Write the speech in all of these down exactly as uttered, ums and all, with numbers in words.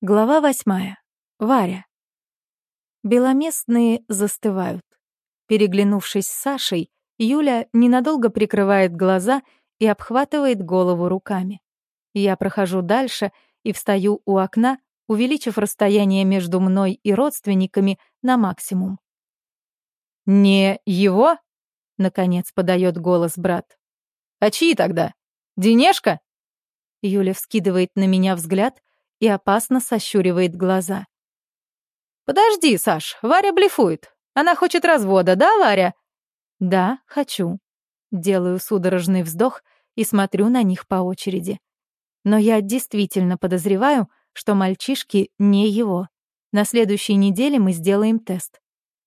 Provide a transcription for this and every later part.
Глава восьмая. Варя. Беломестные застывают. Переглянувшись с Сашей, Юля ненадолго прикрывает глаза и обхватывает голову руками. Я прохожу дальше и встаю у окна, увеличив расстояние между мной и родственниками на максимум. «Не его?» — наконец подает голос брат. «А чьи тогда? Денежка?» Юля вскидывает на меня взгляд и опасно сощуривает глаза. «Подожди, Саш, Варя блефует. Она хочет развода, да, Варя?» «Да, хочу». Делаю судорожный вздох и смотрю на них по очереди. Но я действительно подозреваю, что мальчишки не его. На следующей неделе мы сделаем тест.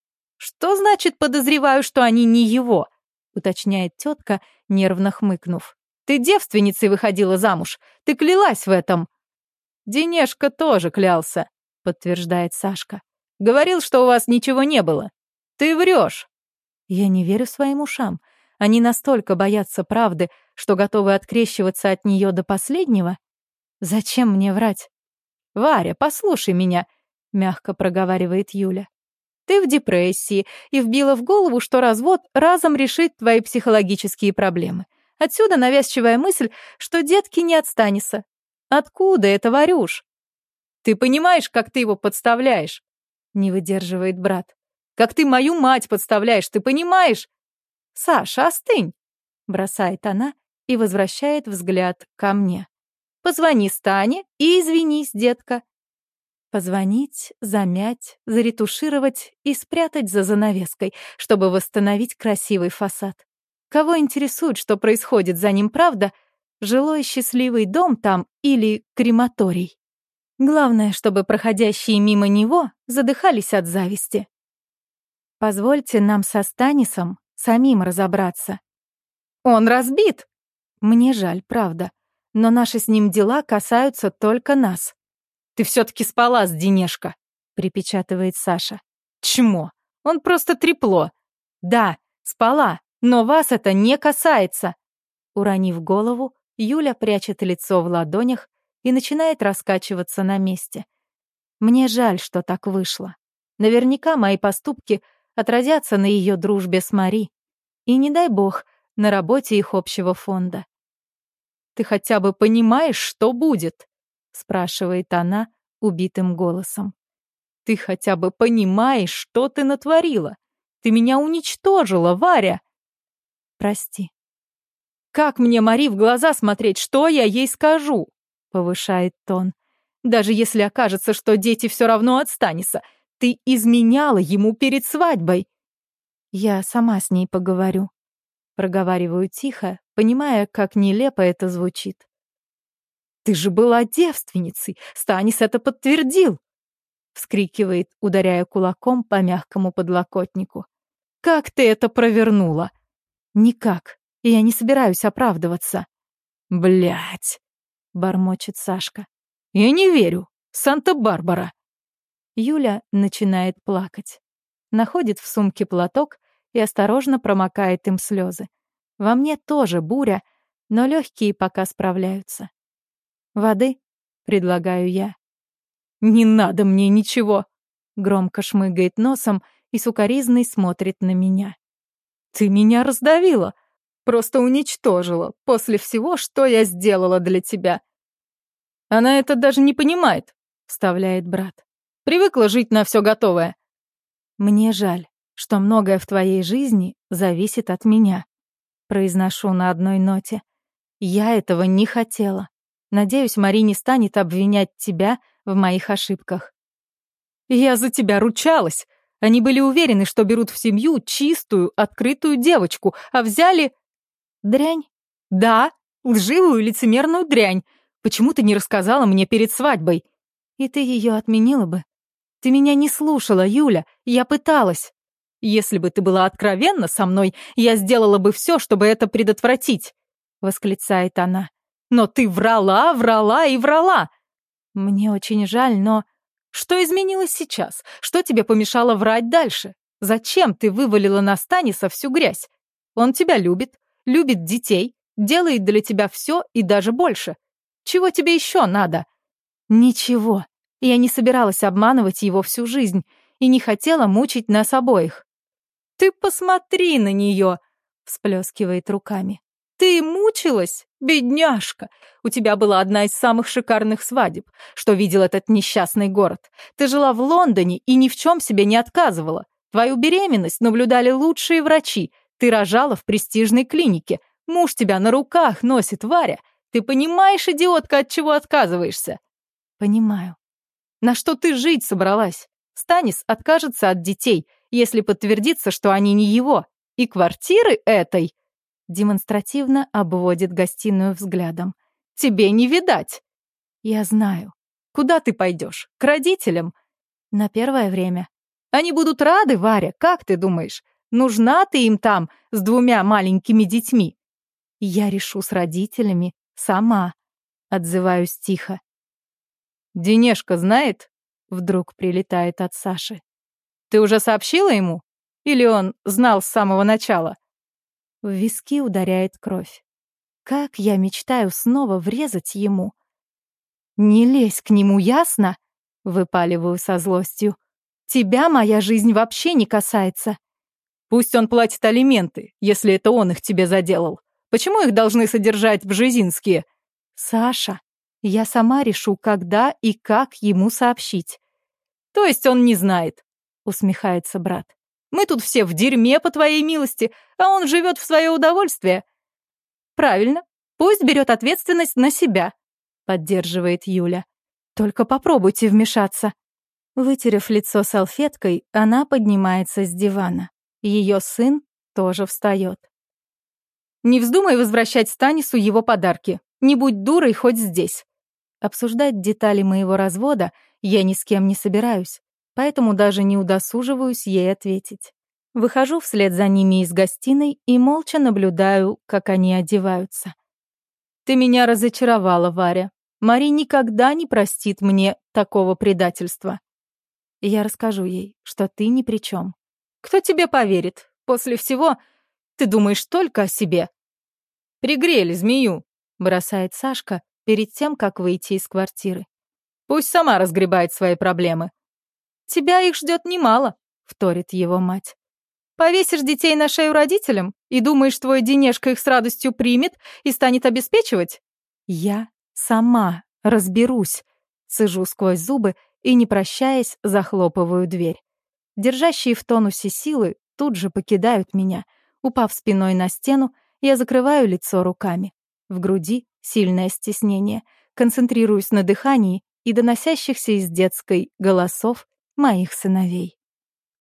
«Что значит подозреваю, что они не его?» — уточняет тетка, нервно хмыкнув. «Ты девственницей выходила замуж. Ты клялась в этом». «Денежка тоже клялся», — подтверждает Сашка. «Говорил, что у вас ничего не было. Ты врешь». Я не верю своим ушам. Они настолько боятся правды, что готовы открещиваться от нее до последнего. Зачем мне врать? «Варя, послушай меня», — мягко проговаривает Юля. «Ты в депрессии и вбила в голову, что развод разом решит твои психологические проблемы. Отсюда навязчивая мысль, что детки не отстанется. Откуда это, Варюш? Ты понимаешь, как ты его подставляешь?» Не выдерживает брат. «Как ты мою мать подставляешь, ты понимаешь?» «Саша, остынь», — бросает она и возвращает взгляд ко мне. «Позвони Стане и извинись, детка». Позвонить, замять, заретушировать и спрятать за занавеской, чтобы восстановить красивый фасад. Кого интересует, что происходит за ним, правда? Жилой счастливый дом там или крематорий? Главное, чтобы проходящие мимо него задыхались от зависти. Позвольте нам со Станисом самим разобраться. «Он разбит!» Мне жаль, правда, но наши с ним дела касаются только нас. «Ты все-таки спала с Денежка», — припечатывает Саша. «Чмо! Он просто трепло. Да, спала, но вас это не касается». Уронив голову, Юля прячет лицо в ладонях и начинает раскачиваться на месте. Мне жаль, что так вышло. Наверняка мои поступки отразятся на ее дружбе с Мари. И, не дай бог, на работе их общего фонда. «Ты хотя бы понимаешь, что будет?» — спрашивает она убитым голосом. «Ты хотя бы понимаешь, что ты натворила? Ты меня уничтожила, Варя!» «Прости». «Как мне, Мари, в глаза смотреть? Что я ей скажу?» — повышает тон. «Даже если окажется, что дети все равно от Станиса. Ты изменяла ему перед свадьбой». «Я сама с ней поговорю». Проговариваю тихо, понимая, как нелепо это звучит. «Ты же была девственницей! Станис это подтвердил!» — вскрикивает, ударяя кулаком по мягкому подлокотнику. «Как ты это провернула?» «Никак. Я не собираюсь оправдываться». «Блядь!» — бормочет Сашка. «Я не верю. Санта-Барбара!» Юля начинает плакать. Находит в сумке платок и осторожно промокает им слезы. Во мне тоже буря, но легкие пока справляются. «Воды?» — предлагаю я. «Не надо мне ничего!» — громко шмыгает носом и сукоризной смотрит на меня. «Ты меня раздавила, просто уничтожила после всего, что я сделала для тебя». «Она это даже не понимает», — вставляет брат. «Привыкла жить на все готовое». «Мне жаль, что многое в твоей жизни зависит от меня», — произношу на одной ноте. «Я этого не хотела. Надеюсь, Мари не станет обвинять тебя в моих ошибках». «Я за тебя ручалась. Они были уверены, что берут в семью чистую, открытую девочку, а взяли...» «Дрянь?» «Да, лживую лицемерную дрянь. Почему ты не рассказала мне перед свадьбой?» «И ты ее отменила бы. Ты меня не слушала, Юля, я пыталась». «Если бы ты была откровенна со мной, я сделала бы все, чтобы это предотвратить», — восклицает она. «Но ты врала, врала и врала». «Мне очень жаль, но...» «Что изменилось сейчас? Что тебе помешало врать дальше? Зачем ты вывалила на Станиса всю грязь? Он тебя любит, любит детей, делает для тебя все и даже больше. Чего тебе еще надо?» «Ничего», Я не собиралась обманывать его всю жизнь и не хотела мучить нас обоих. «Ты посмотри на нее!» — всплескивает руками. «Ты мучилась, бедняжка! У тебя была одна из самых шикарных свадеб, что видел этот несчастный город. Ты жила в Лондоне и ни в чем себе не отказывала. Твою беременность наблюдали лучшие врачи. Ты рожала в престижной клинике. Муж тебя на руках носит, Варя. Ты понимаешь, идиотка, от чего отказываешься?» «Понимаю. На что ты жить собралась? Станис откажется от детей, если подтвердится, что они не его. И квартиры этой...» Демонстративно обводит гостиную взглядом. «Тебе не видать!» «Я знаю. Куда ты пойдешь? К родителям?» «На первое время». «Они будут рады, Варя, как ты думаешь? Нужна ты им там с двумя маленькими детьми?» «Я решу с родителями сама», — отзываюсь тихо. «Денежка знает?» — вдруг прилетает от Саши. «Ты уже сообщила ему? Или он знал с самого начала?» В виски ударяет кровь. Как я мечтаю снова врезать ему. «Не лезь к нему, ясно?» — выпаливаю со злостью. «Тебя моя жизнь вообще не касается». «Пусть он платит алименты, если это он их тебе заделал. Почему их должны содержать бжезинские?» «Саша, я сама решу, когда и как ему сообщить». «То есть он не знает?» — усмехается брат. «Мы тут все в дерьме, по твоей милости, а он живет в свое удовольствие». «Правильно, пусть берет ответственность на себя», — поддерживает Юля. «Только попробуйте вмешаться». Вытерев лицо салфеткой, она поднимается с дивана. Ее сын тоже встает. «Не вздумай возвращать Станису его подарки. Не будь дурой хоть здесь». Обсуждать детали моего развода я ни с кем не собираюсь, поэтому даже не удосуживаюсь ей ответить. Выхожу вслед за ними из гостиной и молча наблюдаю, как они одеваются. «Ты меня разочаровала, Варя. Мари никогда не простит мне такого предательства». Я расскажу ей, что ты ни при чем. «Кто тебе поверит? После всего ты думаешь только о себе». «Пригрели змею», — бросает Сашка перед тем, как выйти из квартиры. «Пусть сама разгребает свои проблемы». «Тебя их ждет немало», — вторит его мать. «Повесишь детей на шею родителям и думаешь, твой Денежка их с радостью примет и станет обеспечивать?» «Я сама разберусь», — цежу сквозь зубы и, не прощаясь, захлопываю дверь. Держащие в тонусе силы тут же покидают меня. Упав спиной на стену, я закрываю лицо руками. В груди сильное стеснение. Концентрируюсь на дыхании и доносящихся из детской голосов моих сыновей.